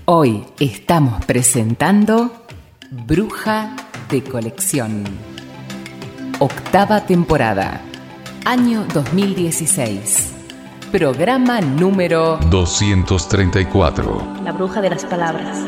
Hoy estamos presentando Bruja de Colección. Octava temporada, año 2016. Programa número 234. La bruja de las palabras.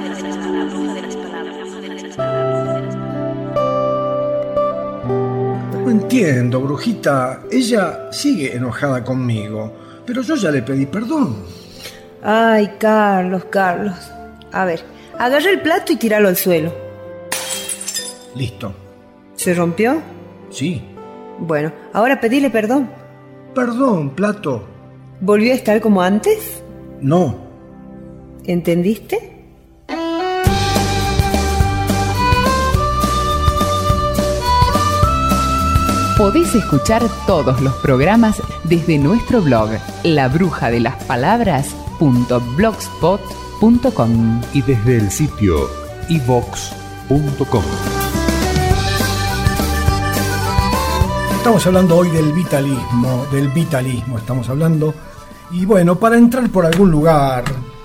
No entiendo, brujita. Ella sigue enojada conmigo, pero yo ya le pedí perdón. Ay, Carlos. A ver, agarra el plato y tíralo al suelo. Listo. ¿Se rompió? Sí. Bueno, ahora pedile perdón. Perdón, plato. ¿Volvió a estar como antes? No. ¿Entendiste? Podés escuchar todos los programas desde nuestro blog labrujadelasPalabras.blogspot.com y desde el sitio iVox.com. Estamos hablando hoy del vitalismo estamos hablando. Y bueno, para entrar por algún lugar,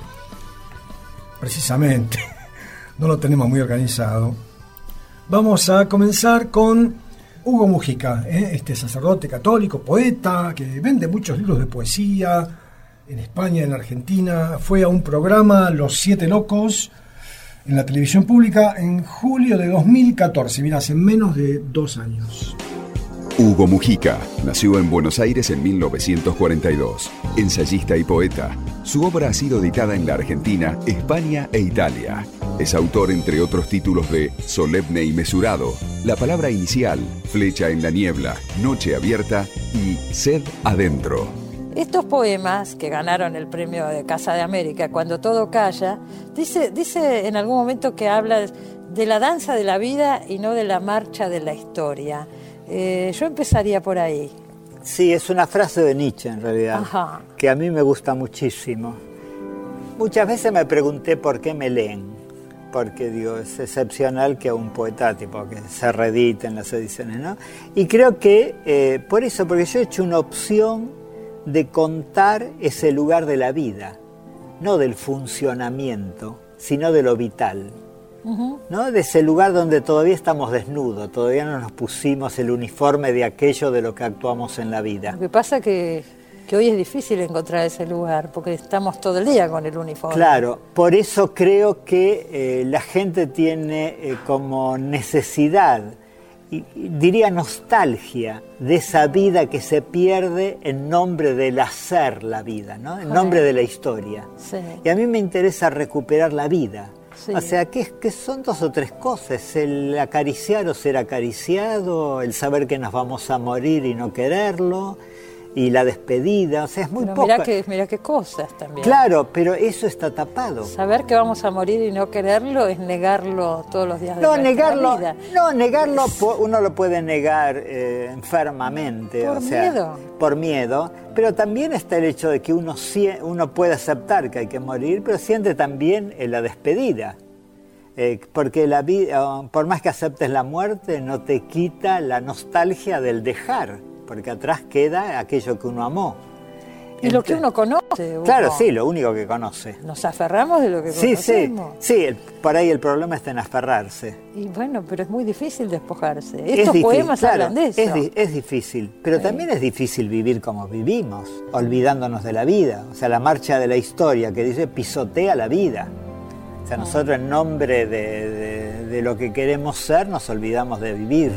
precisamente, no lo tenemos muy organizado, vamos a comenzar con Hugo Mujica, este sacerdote católico, poeta, que vende muchos libros de poesía en España, en Argentina. Fue a un programa, Los Siete Locos, en la televisión pública en julio de 2014, mira, hace menos de 2 años. Hugo Mujica nació en Buenos Aires en 1942, ensayista y poeta. Su obra ha sido editada en la Argentina, España e Italia. Es autor, entre otros títulos, de Solemne y Mesurado, La Palabra Inicial, Flecha en la Niebla, Noche Abierta y Sed Adentro. Estos poemas que ganaron el premio de Casa de América, Cuando todo calla, dice en algún momento que habla de la danza de la vida y no de la marcha de la historia. Yo empezaría por ahí. Sí, es una frase de Nietzsche en realidad. Ajá. Que a mí me gusta muchísimo. Muchas veces me pregunté por qué me leen, porque digo, es excepcional que un poeta tipo que se reediten las ediciones, ¿no? Y creo que por eso, porque yo he hecho una opción de contar ese lugar de la vida, no del funcionamiento, sino de lo vital. ¿No? De ese lugar donde todavía estamos desnudos, todavía no nos pusimos el uniforme de aquello de lo que actuamos en la vida. Lo que pasa que hoy es difícil encontrar ese lugar, porque estamos todo el día con el uniforme. Claro, por eso creo que la gente tiene como necesidad, y diría nostalgia, de esa vida que se pierde en nombre del hacer la vida, ¿no? En nombre de la historia. Sí. Y a mí me interesa recuperar la vida. Sí. O sea, que son 2 o 3 cosas: el acariciar o ser acariciado, el saber que nos vamos a morir y no quererlo, y la despedida. O sea, es muy poco. Mirá qué cosas también. Claro, pero eso está tapado. Saber que vamos a morir y no quererlo es negarlo todos los días de nuestra vida. Negarlo uno lo puede negar enfermamente. Por miedo. Pero también está el hecho de que uno puede aceptar que hay que morir, pero siente también la despedida. Porque la vida, por más que aceptes la muerte, no te quita la nostalgia del dejar, porque atrás queda aquello que uno amó. Y lo que uno conoce. Claro, sí, lo único que conoce. Nos aferramos de lo que conocemos. Sí, por ahí el problema está en aferrarse. Y bueno, pero es muy difícil despojarse. Estos poemas hablan de eso. Es difícil, pero también es difícil vivir como vivimos, olvidándonos de la vida. O sea, la marcha de la historia que dice pisotea la vida. O sea, nosotros en nombre de lo que queremos ser nos olvidamos de vivir.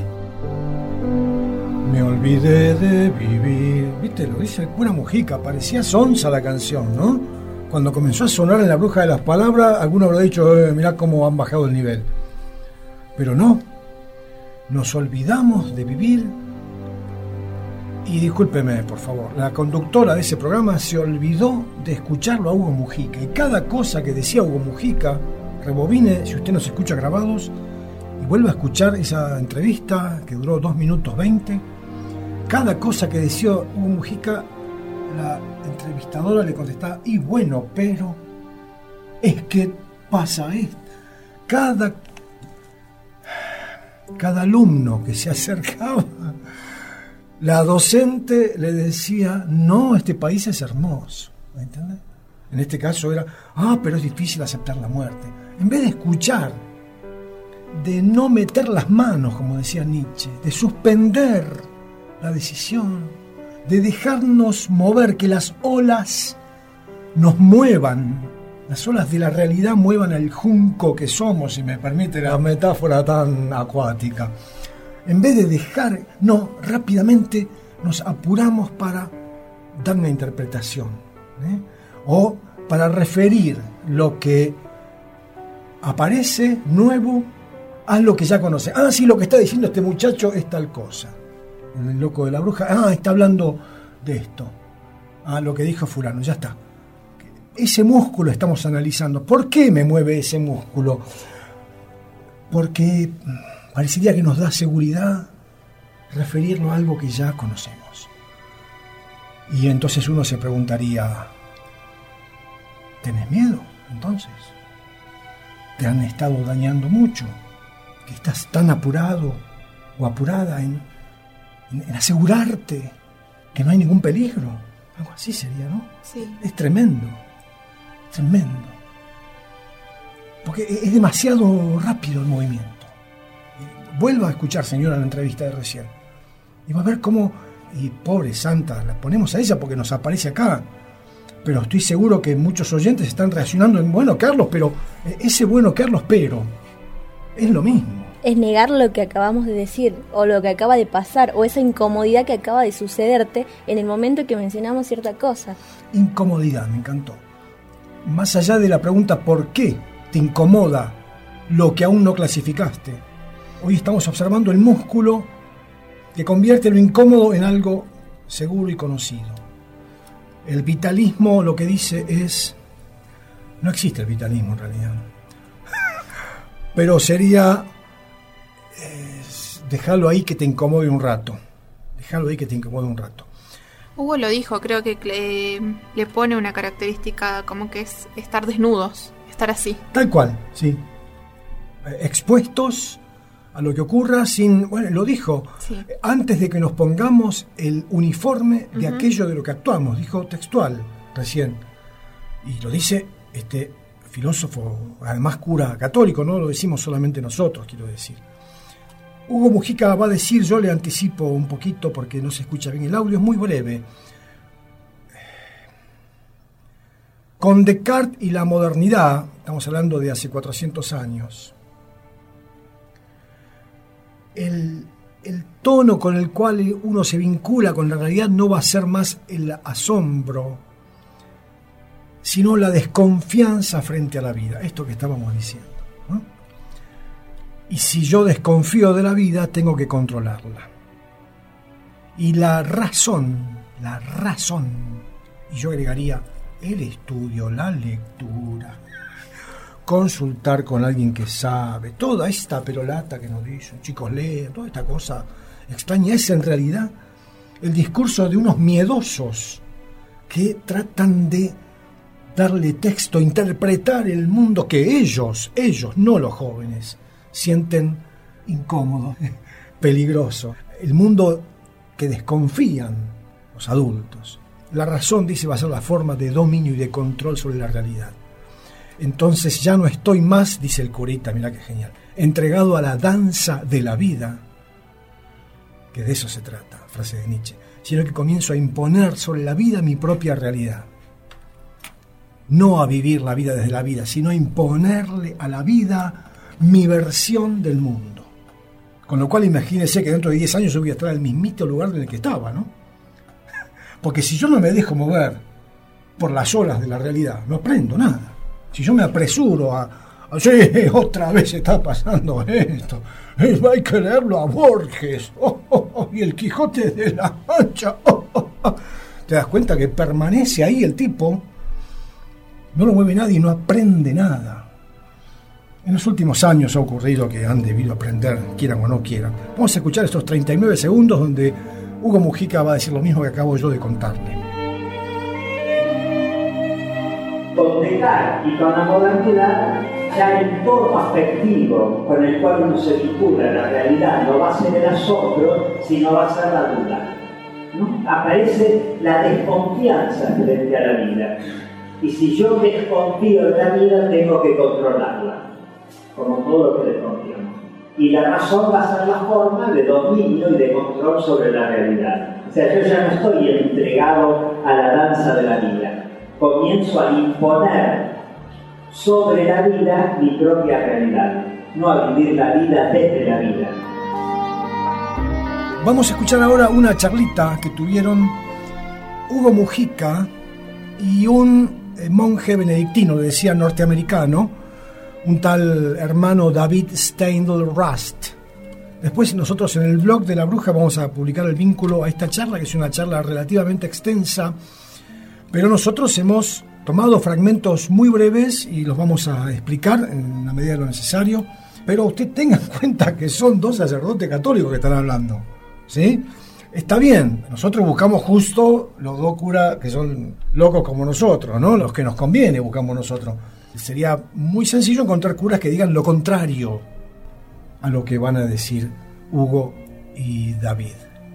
Me olvidé de vivir. ¿Viste? Lo dice Cura Mujica. Parecía sonsa la canción, ¿no? Cuando comenzó a sonar en La Bruja de las Palabras, alguno habrá dicho, mirá cómo han bajado el nivel. Pero no. Nos olvidamos de vivir. Y discúlpeme, por favor, la conductora de ese programa se olvidó de escucharlo a Hugo Mujica. Y cada cosa que decía Hugo Mujica, rebobine, si usted nos escucha grabados, y vuelve a escuchar esa entrevista que duró 2 minutos 20. Cada cosa que decía Hugo Mujica, la entrevistadora le contestaba, y bueno, pero es que pasa esto. Cada alumno que se acercaba, la docente le decía, no, este país es hermoso, ¿me entiendes? En este caso era, pero es difícil aceptar la muerte. En vez de escuchar, de no meter las manos, como decía Nietzsche, de suspender la decisión, de dejarnos mover, que las olas nos muevan, las olas de la realidad muevan al junco que somos, si me permite la metáfora tan acuática. En vez de dejar, rápidamente nos apuramos para dar una interpretación, o para referir lo que aparece nuevo a lo que ya conoce. Sí, lo que está diciendo este muchacho es tal cosa. El loco de la bruja, está hablando de esto. Lo que dijo fulano, ya está. Ese músculo estamos analizando. ¿Por qué me mueve ese músculo? Porque parecería que nos da seguridad referirlo a algo que ya conocemos. Y entonces uno se preguntaría, ¿tenés miedo entonces? ¿Te han estado dañando mucho? ¿Que estás tan apurado o apurada en asegurarte que no hay ningún peligro? Algo así sería, ¿no? Sí. Es tremendo. Porque es demasiado rápido el movimiento. Vuelva a escuchar, señora, la entrevista de recién. Y va a ver cómo, y pobre santa, la ponemos a ella porque nos aparece acá. Pero estoy seguro que muchos oyentes están reaccionando en bueno, Carlos, pero ese bueno, Carlos, pero es lo mismo. Es negar lo que acabamos de decir, o lo que acaba de pasar, o esa incomodidad que acaba de sucederte en el momento que mencionamos cierta cosa. Incomodidad, me encantó. Más allá de la pregunta ¿por qué te incomoda lo que aún no clasificaste? Hoy estamos observando el músculo que convierte lo incómodo en algo seguro y conocido. El vitalismo lo que dice es... No existe el vitalismo en realidad. Pero sería... dejarlo ahí que te incomode un rato. Hugo lo dijo, creo que le pone una característica como que es estar desnudos, estar así. Tal cual, sí. Expuestos a lo que ocurra sin... Bueno, lo dijo, sí. Antes de que nos pongamos el uniforme de aquello de lo que actuamos, dijo textual recién. Y lo dice este filósofo, además cura católico, no lo decimos solamente nosotros, quiero decir. Hugo Mujica va a decir, yo le anticipo un poquito porque no se escucha bien el audio, es muy breve. Con Descartes y la modernidad, estamos hablando de hace 400 años, el tono con el cual uno se vincula con la realidad no va a ser más el asombro, sino la desconfianza frente a la vida, esto que estábamos diciendo, ¿no? Y si yo desconfío de la vida, tengo que controlarla. Y la razón, y yo agregaría el estudio, la lectura, consultar con alguien que sabe, toda esta perolata que nos dicen, chicos lean, toda esta cosa extraña, es en realidad el discurso de unos miedosos que tratan de darle texto, interpretar el mundo que ellos, no los jóvenes, sienten incómodo, peligroso. El mundo que desconfían los adultos. La razón, dice, va a ser la forma de dominio y de control sobre la realidad. Entonces ya no estoy más, dice el curita, mirá qué genial, entregado a la danza de la vida, que de eso se trata, frase de Nietzsche, sino que comienzo a imponer sobre la vida mi propia realidad. No a vivir la vida desde la vida, sino a imponerle a la vida mi versión del mundo. Con lo cual imagínese que dentro de 10 años yo voy a estar en el mismito lugar en el que estaba, ¿no? Porque si yo no me dejo mover por las olas de la realidad, no aprendo nada. Si yo me apresuro sí, otra vez está pasando esto, hay que leerlo a Borges, y el Quijote de la Mancha, te das cuenta que permanece ahí el tipo, no lo mueve nadie y no aprende nada. En los últimos años ha ocurrido que han debido aprender, quieran o no quieran. Vamos a escuchar estos 39 segundos donde Hugo Mujica va a decir lo mismo que acabo yo de contarle. Con Descartes y con la modernidad, ya el tono afectivo con el cual uno se vincula a la realidad no va a ser el asombro, sino va a ser la duda, ¿no? Aparece la desconfianza frente a la vida. Y si yo desconfío de la vida, tengo que controlarla, como todo lo que desconfiamos. Y la razón va a ser la forma de dominio y de control sobre la realidad. O sea, yo ya no estoy entregado a la danza de la vida. Comienzo a imponer sobre la vida mi propia realidad, no a vivir la vida desde la vida. Vamos a escuchar ahora una charlita que tuvieron Hugo Mujica y un monje benedictino, le decía norteamericano, un tal hermano David Steindl-Rast. Después nosotros en el blog de La Bruja vamos a publicar el vínculo a esta charla, que es una charla relativamente extensa, pero nosotros hemos tomado fragmentos muy breves y los vamos a explicar en la medida de lo necesario, pero usted tenga en cuenta que son dos sacerdotes católicos que están hablando, ¿sí? Está bien, nosotros buscamos justo los dos curas que son locos como nosotros, ¿no? Los que nos conviene buscamos nosotros. Sería muy sencillo encontrar curas que digan lo contrario a lo que van a decir Hugo y David.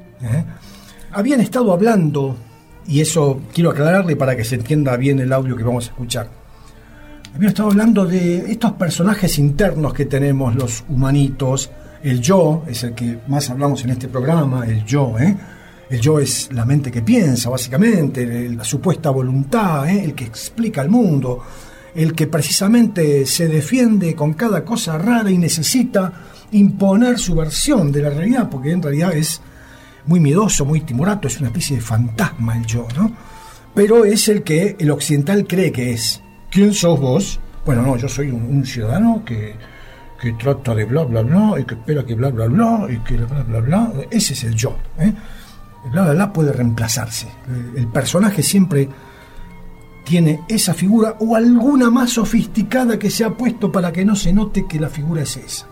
Habían estado hablando, y eso quiero aclararle para que se entienda bien el audio que vamos a escuchar. Habían estado hablando de estos personajes internos que tenemos los humanitos. El yo es el que más hablamos en este programa, el yo, El yo es la mente que piensa, básicamente, la supuesta voluntad, el que explica el mundo, el que precisamente se defiende con cada cosa rara y necesita imponer su versión de la realidad, porque en realidad es muy miedoso, muy timorato, es una especie de fantasma el yo, ¿no? Pero es el que el occidental cree que es. ¿Quién sos vos? Bueno, no, yo soy un ciudadano que trata de bla, bla, bla, y que espera que bla, bla, bla, y que bla, bla, bla. Ese es el yo. El bla, bla, bla puede reemplazarse. El personaje siempre tiene esa figura o alguna más sofisticada que se ha puesto para que no se note que la figura es esa.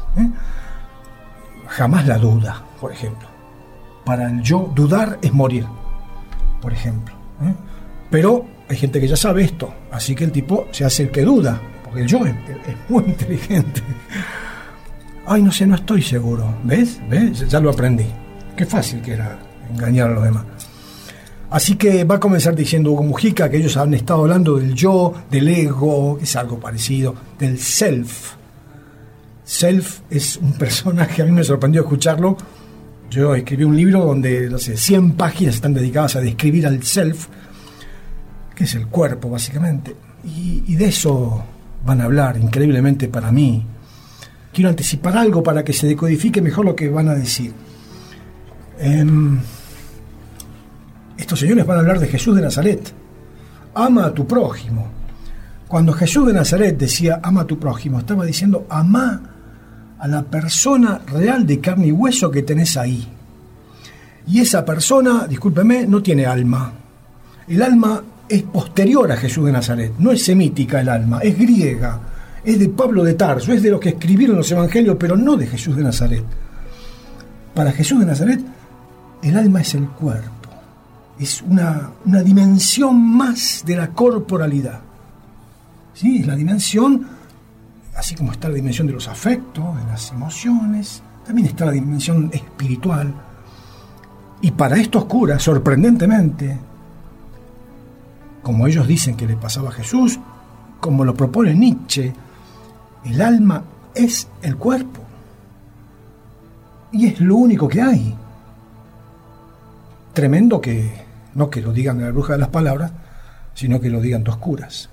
Jamás la duda, por ejemplo. Para el yo, dudar es morir, por ejemplo. Pero hay gente que ya sabe esto, así que el tipo se hace el que duda, porque el yo es muy inteligente. Ay, no sé, no estoy seguro. ¿Ves? Ya lo aprendí. Qué fácil que era engañar a los demás. Así que va a comenzar diciendo Hugo Mujica que ellos han estado hablando del yo, del ego, que es algo parecido, del self. Self es un personaje, a mí me sorprendió escucharlo. Yo escribí un libro donde, no sé, 100 páginas están dedicadas a describir al self, que es el cuerpo, básicamente. Y de eso van a hablar, increíblemente para mí. Quiero anticipar algo para que se decodifique mejor lo que van a decir. Estos señores van a hablar de Jesús de Nazaret. Ama a tu prójimo. Cuando Jesús de Nazaret decía ama a tu prójimo, estaba diciendo ama a la persona real de carne y hueso que tenés ahí. Y esa persona, discúlpeme, no tiene alma. El alma es posterior a Jesús de Nazaret, no es semítica el alma, es griega, es de Pablo de Tarso, es de los que escribieron los evangelios, pero no de Jesús de Nazaret. Para Jesús de Nazaret, el alma es el cuerpo, es una dimensión más de la corporalidad. ¿Sí? Es la dimensión, así como está la dimensión de los afectos, de las emociones, también está la dimensión espiritual. Y para estos curas, sorprendentemente, como ellos dicen que le pasaba a Jesús, como lo propone Nietzsche, el alma es el cuerpo. Y es lo único que hay. Tremendo que, no que lo digan de La Bruja de las Palabras, sino que lo digan dos curas.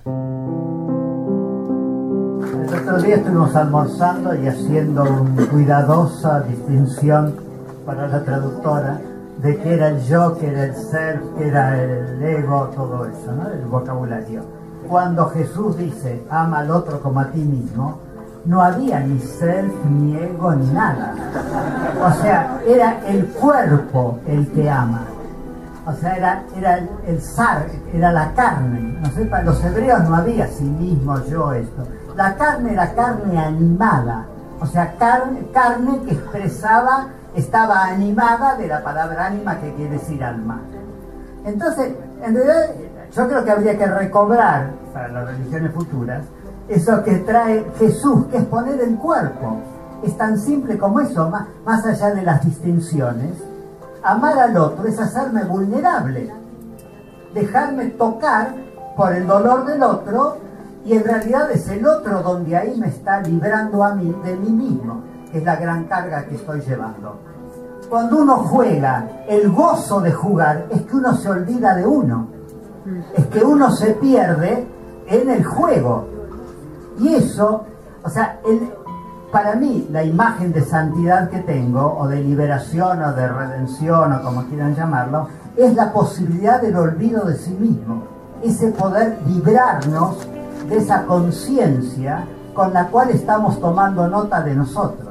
El otro día estuvimos almorzando y haciendo una cuidadosa distinción para la traductora de qué era el yo, qué era el ser, qué era el ego, todo eso, ¿no? El vocabulario. Cuando Jesús dice ama al otro como a ti mismo, no había ni self, ni ego, ni nada. O sea, era el cuerpo el que ama. O sea, era el zar, era la carne. No sé, para los hebreos no había sí mismo, yo, esto. La carne era carne animada. O sea, carne que expresaba, estaba animada de la palabra ánima, que quiere decir alma. Entonces, en realidad, yo creo que habría que recobrar, para las religiones futuras, eso que trae Jesús, que es poner el cuerpo. Es tan simple como eso, más allá de las distinciones. Amar al otro es hacerme vulnerable, dejarme tocar por el dolor del otro, y en realidad es el otro donde ahí me está librando a mí de mí mismo, que es la gran carga que estoy llevando. Cuando uno juega, el gozo de jugar es que uno se olvida de uno, es que uno se pierde en el juego. Y eso, o sea, para mí la imagen de santidad que tengo, o de liberación, o de redención, o como quieran llamarlo, es la posibilidad del olvido de sí mismo, ese poder librarnos de esa conciencia con la cual estamos tomando nota de nosotros.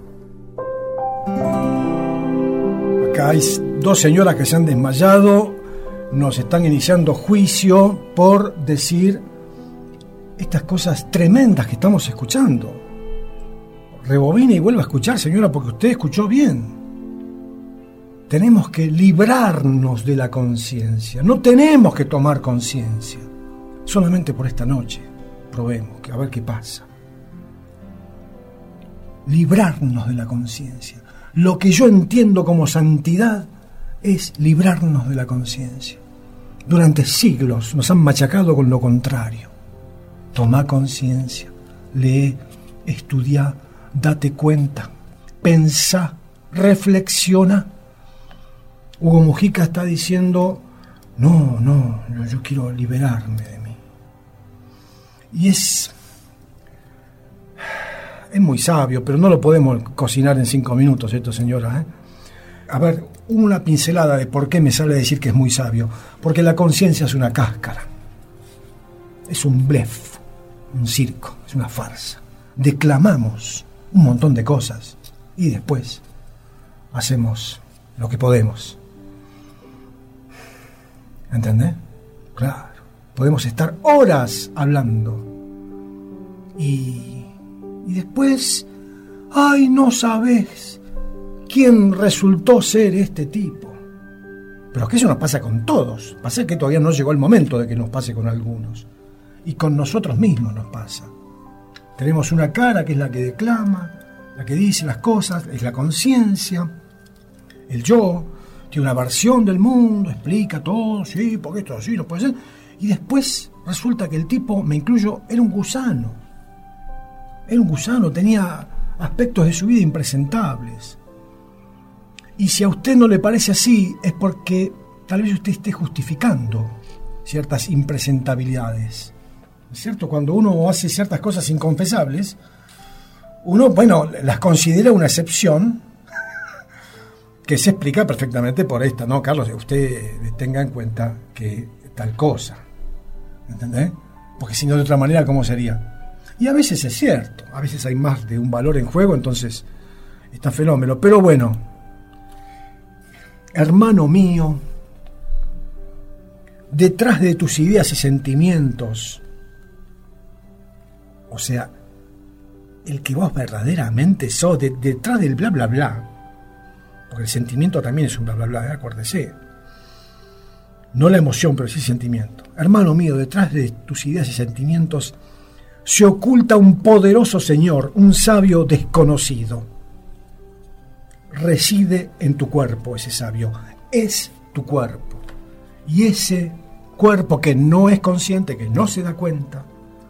Acá hay dos señoras que se han desmayado, nos están iniciando juicio por decir estas cosas tremendas que estamos escuchando. Rebobine y vuelva a escuchar, señora, porque usted escuchó bien. Tenemos que librarnos de la conciencia. No tenemos que tomar conciencia. Solamente por esta noche. Probemos, a ver qué pasa. Librarnos de la conciencia. Lo que yo entiendo como santidad es librarnos de la conciencia. Durante siglos nos han machacado con lo contrario. Toma conciencia, lee, estudia, date cuenta, pensá, reflexiona. Hugo Mujica está diciendo, no, yo quiero liberarme de mí. Y es muy sabio, pero no lo podemos cocinar en 5 minutos esto, señora, A ver, una pincelada de por qué me sale a decir que es muy sabio. Porque la conciencia es una cáscara. Es un blef, un circo, es una farsa. Declamamos un montón de cosas y después hacemos lo que podemos. ¿Entendés? Claro. Podemos estar horas hablando y después, ay, no sabés quién resultó ser este tipo. Pero es que eso nos pasa con todos. Pasa que todavía no llegó el momento de que nos pase con algunos. Y con nosotros mismos nos pasa. Tenemos una cara que es la que declama, la que dice las cosas, es la conciencia. El yo tiene una versión del mundo, explica todo, sí, porque esto así no puede ser. Y después resulta que el tipo, me incluyo, era un gusano. Era un gusano, tenía aspectos de su vida impresentables. Y si a usted no le parece así, es porque tal vez usted esté justificando ciertas impresentabilidades. ¿Es cierto? Cuando uno hace ciertas cosas inconfesables, uno, bueno, las considera una excepción que se explica perfectamente por esta, ¿no, Carlos? Usted tenga en cuenta que tal cosa, ¿entendés? Porque si no, de otra manera, ¿cómo sería? Y a veces es cierto, a veces hay más de un valor en juego, entonces está fenómeno. Pero bueno, hermano mío, detrás de tus ideas y sentimientos, o sea, el que vos verdaderamente sos, detrás del bla bla bla, porque el sentimiento también es un bla bla bla, acuérdese, no la emoción, pero sí el sentimiento. Hermano mío, detrás de tus ideas y sentimientos se oculta un poderoso señor, un sabio desconocido. Reside en tu cuerpo ese sabio, es tu cuerpo. Y ese cuerpo que no es consciente, que no se da cuenta,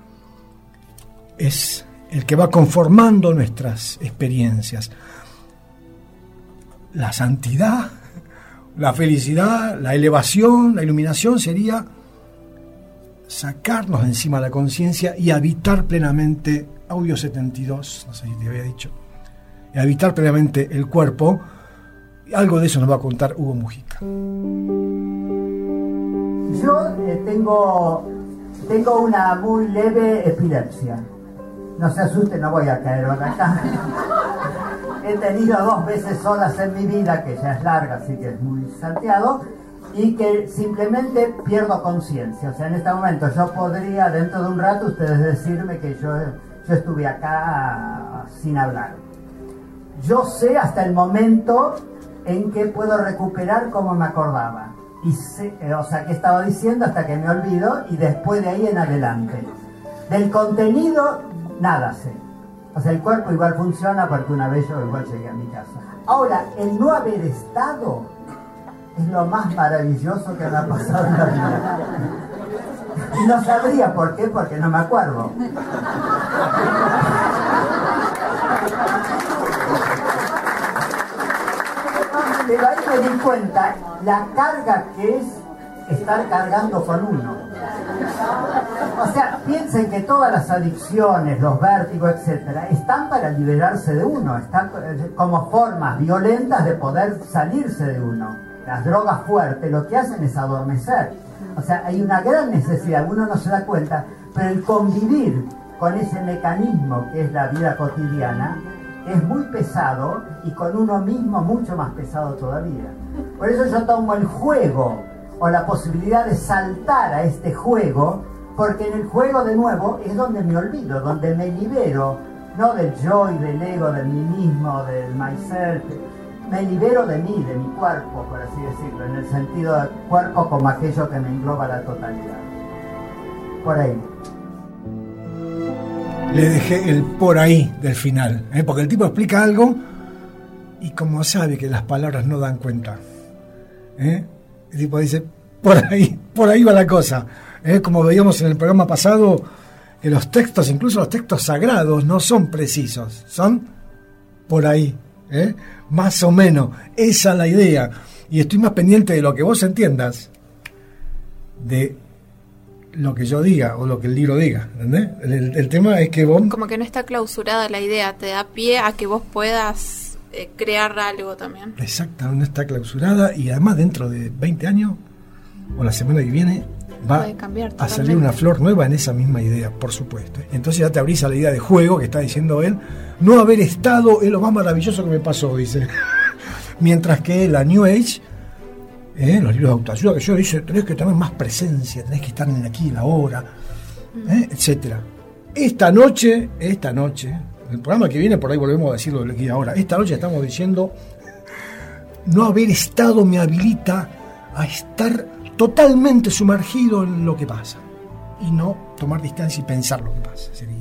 es el que va conformando nuestras experiencias. La santidad, la felicidad, la elevación, la iluminación sería sacarnos de encima la conciencia y habitar plenamente, audio 72, no sé si te había dicho, y habitar plenamente el cuerpo. Algo de eso nos va a contar Hugo Mujica. Yo tengo una muy leve epilepsia. No se asuste, no voy a caer acá. He tenido 2 veces solas en mi vida, que ya es larga, así que es muy salteado, y que simplemente pierdo conciencia. O sea, en este momento yo podría, dentro de un rato, ustedes decirme que yo estuve acá sin hablar. Yo sé hasta el momento en que puedo recuperar como me acordaba. Y sé, o sea, qué estaba diciendo hasta que me olvido, y después de ahí en adelante. Del contenido, nada sé. O sea, el cuerpo igual funciona porque una vez yo igual llegué a mi casa. Ahora, el no haber estado es lo más maravilloso que me ha pasado en la vida. Y no sabría por qué, porque no me acuerdo. Pero ahí me di cuenta la carga que es estar cargando con uno. O sea, piensen que todas las adicciones, los vértigos, etcétera, están para liberarse de uno, están como formas violentas de poder salirse de uno. Las drogas fuertes lo que hacen es adormecer. O sea, hay una gran necesidad, uno no se da cuenta, pero el convivir con ese mecanismo que es la vida cotidiana es muy pesado y con uno mismo mucho más pesado todavía. Por eso yo tomo el juego o la posibilidad de saltar a este juego, porque en el juego de nuevo es donde me olvido, donde me libero, no del yo y del ego, del mí mismo, del myself. Me libero de mí, de mi cuerpo, por así decirlo, en el sentido de cuerpo como aquello que me engloba la totalidad. Por ahí. Le dejé el por ahí del final, porque el tipo explica algo y como sabe que las palabras no dan cuenta, el tipo dice, por ahí va la cosa. Como veíamos en el programa pasado, que los textos, incluso los textos sagrados, no son precisos, son por ahí. Más o menos, esa es la idea, y estoy más pendiente de lo que vos entiendas de lo que yo diga o lo que el libro diga, ¿entendés? El tema es que vos... Como que no está clausurada la idea, te da pie a que vos puedas crear algo también. Exacto, no está clausurada, y además dentro de 20 años o la semana que viene va a salir una flor nueva en esa misma idea, por supuesto. Entonces ya te abrís a la idea de juego que está diciendo él. No haber estado es lo más maravilloso que me pasó, dice. Mientras que la New Age, los libros de autoayuda que yo dice, tenés que tener más presencia, tenés que estar en el aquí y la ahora, etcétera. Esta noche, el programa que viene por ahí volvemos a decirlo de aquí y ahora. Esta noche estamos diciendo, no haber estado me habilita a estar totalmente sumergido en lo que pasa y no tomar distancia y pensar lo que pasa. Sería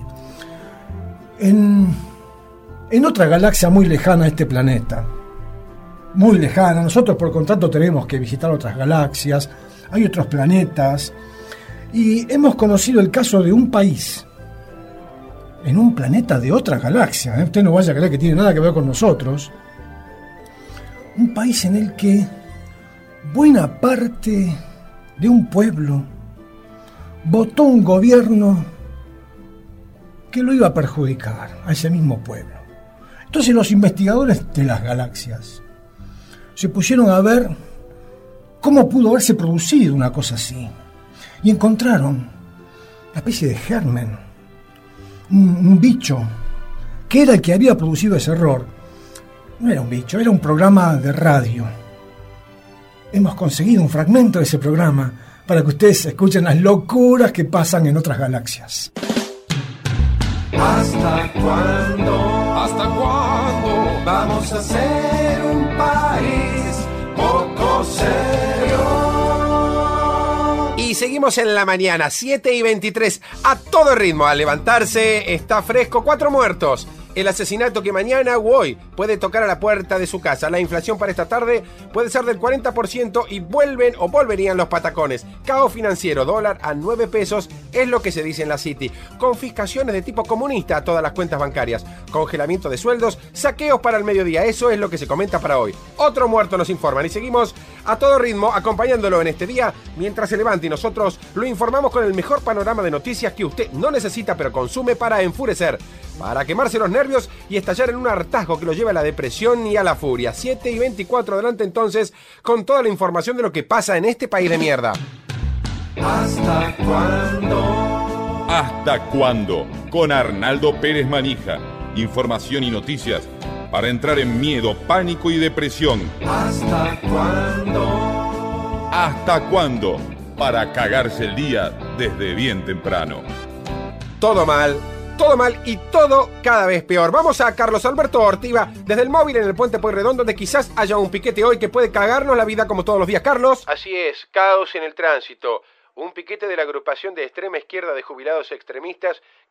en otra galaxia muy lejana a este planeta, muy lejana, nosotros por contrato tenemos que visitar otras galaxias, hay otros planetas, y hemos conocido el caso de un país en un planeta de otra galaxia, usted no vaya a creer que tiene nada que ver con nosotros, un país en el que buena parte de un pueblo votó un gobierno que lo iba a perjudicar a ese mismo pueblo. Entonces los investigadores de las galaxias se pusieron a ver cómo pudo haberse producido una cosa así y encontraron una especie de germen, un bicho que era el que había producido ese error. No era un bicho, era un programa de radio. Hemos conseguido un fragmento de ese programa para que ustedes escuchen las locuras que pasan en otras galaxias. ¿Hasta cuándo? ¿Hasta cuándo? Vamos a ser un país poco serio. Y seguimos en la mañana, 7:23, a todo ritmo. Al levantarse, está fresco, 4 muertos. El asesinato que mañana u hoy puede tocar a la puerta de su casa. La inflación para esta tarde puede ser del 40% y volverían los patacones. Caos financiero, dólar a 9 pesos, es lo que se dice en la City. Confiscaciones de tipo comunista a todas las cuentas bancarias. Congelamiento de sueldos, saqueos para el mediodía. Eso es lo que se comenta para hoy. Otro muerto nos informan y seguimos a todo ritmo acompañándolo en este día mientras se levanta y nosotros lo informamos con el mejor panorama de noticias que usted no necesita pero consume para enfurecer, para quemarse los nervios y estallar en un hartazgo que lo lleva a la depresión y a la furia. 7:24, adelante entonces con toda la información de lo que pasa en este país de mierda. ¿Hasta cuándo? ¿Hasta cuándo? Con Arnaldo Pérez Manija. Información y noticias para entrar en miedo, pánico y depresión. ¿Hasta cuándo? ¿Hasta cuándo? Para cagarse el día desde bien temprano. Todo mal y todo cada vez peor. Vamos a Carlos Alberto Ortiva desde el móvil en el puente Pueyrredón, donde quizás haya un piquete hoy que puede cagarnos la vida como todos los días. Carlos. Así es, caos en el tránsito. Un piquete de la agrupación de extrema izquierda de jubilados extremistas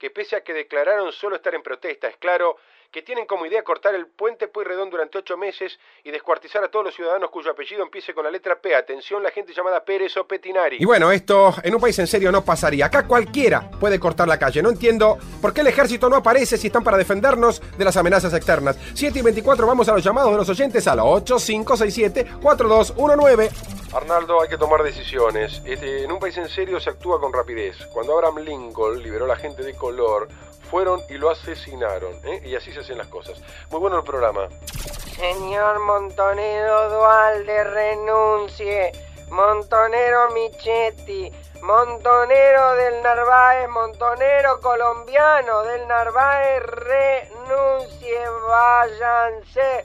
que pese a que declararon solo estar en protesta, es claro que tienen como idea cortar el puente Pueyrredón durante 8 meses y descuartizar a todos los ciudadanos cuyo apellido empiece con la letra P. Atención, la gente llamada Pérez o Petinari. Y bueno, esto en un país en serio no pasaría. Acá cualquiera puede cortar la calle. No entiendo por qué el ejército no aparece si están para defendernos de las amenazas externas. 7:24, vamos a los llamados de los oyentes al 8567-4219. Arnaldo, hay que tomar decisiones. En un país en serio se actúa con rapidez. Cuando Abraham Lincoln liberó a la gente de color, fueron y lo asesinaron, y así se hacen las cosas. Muy bueno el programa. Señor Montonero Dualde, renuncie. Montonero Michetti, Montonero del Narváez, Montonero colombiano del Narváez, renuncie, váyanse,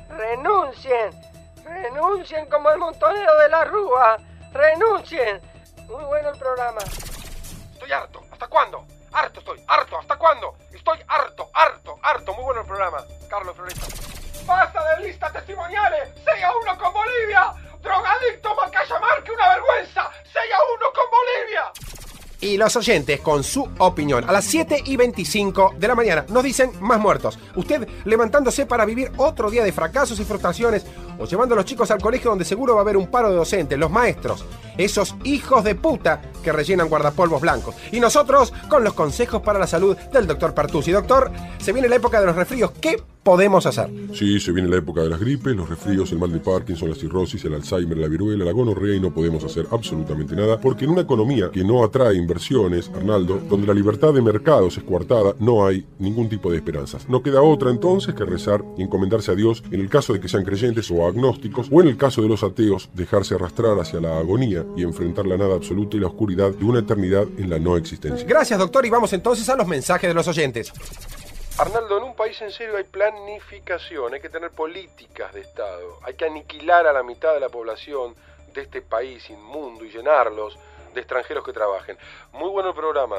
renuncien como el Montonero de la Rúa, renuncien. Muy bueno el programa. Estoy harto, ¿hasta cuándo? Harto estoy, harto, ¿hasta cuándo? Estoy harto, muy bueno el programa. Carlos Floresta. ¡Basta de listas testimoniales! ¡6-1 con Bolivia! ¡Drogadicto Macaya Marque, una vergüenza! ¡6-1 con Bolivia! Y los oyentes, con su opinión, a las 7:25 de la mañana, nos dicen más muertos. Usted levantándose para vivir otro día de fracasos y frustraciones, o llevando a los chicos al colegio donde seguro va a haber un paro de docentes, los maestros, esos hijos de puta que rellenan guardapolvos blancos. Y nosotros con los consejos para la salud del doctor Pertusi. Doctor, se viene la época de los resfríos. ¿Qué podemos hacer? Sí, se viene la época de las gripes, los resfríos, el mal de Parkinson, la cirrosis, el Alzheimer, la viruela, la gonorrea, y no podemos hacer absolutamente nada, porque en una economía que no atrae inversiones, Arnaldo, donde la libertad de mercados es coartada, no hay ningún tipo de esperanzas. No queda otra entonces que rezar y encomendarse a Dios en el caso de que sean creyentes o agnósticos, o en el caso de los ateos, dejarse arrastrar hacia la agonía y enfrentar la nada absoluta y la oscuridad de una eternidad en la no existencia. Gracias, doctor, y vamos entonces a los mensajes de los oyentes. Arnaldo, en un país en serio hay planificación, hay que tener políticas de Estado, hay que aniquilar a la mitad de la población de este país inmundo y llenarlos de extranjeros que trabajen. Muy bueno el programa.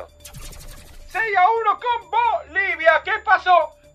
6-1 con Bolivia. ¿Qué pasó?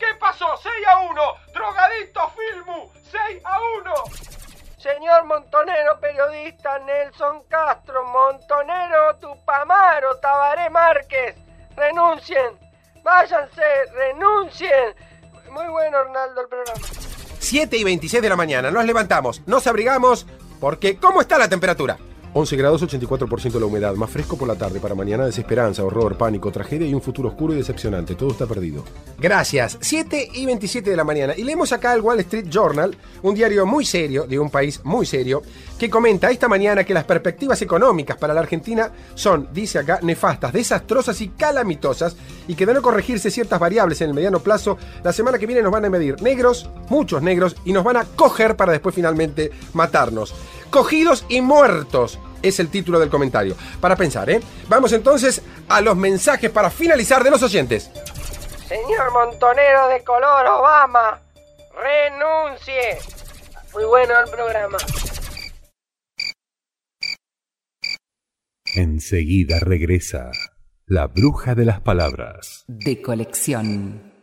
6-1. Drogadicto Filmu. 6-1. Señor Montonero periodista Nelson Castro, Montonero Tupamaro, Tabaré Márquez, renuncien, váyanse, renuncien. Muy bueno, Arnaldo, el programa. 7:26 de la mañana, nos levantamos, nos abrigamos, porque ¿cómo está la temperatura? 11 grados, 84% la humedad, más fresco por la tarde. Para mañana desesperanza, horror, pánico, tragedia y un futuro oscuro y decepcionante. Todo está perdido. Gracias. 7:27 de la mañana. Y leemos acá el Wall Street Journal, un diario muy serio, de un país muy serio, que comenta esta mañana que las perspectivas económicas para la Argentina son, dice acá, nefastas, desastrosas y calamitosas, y que de no corregirse ciertas variables en el mediano plazo, la semana que viene nos van a medir negros, muchos negros, y nos van a coger para después finalmente matarnos. Cogidos y muertos es el título del comentario. Para pensar, ¿eh? Vamos entonces a los mensajes para finalizar de los oyentes. Señor Montonero de color, Obama, renuncie. Muy bueno el programa. Enseguida regresa la bruja de las palabras. De colección.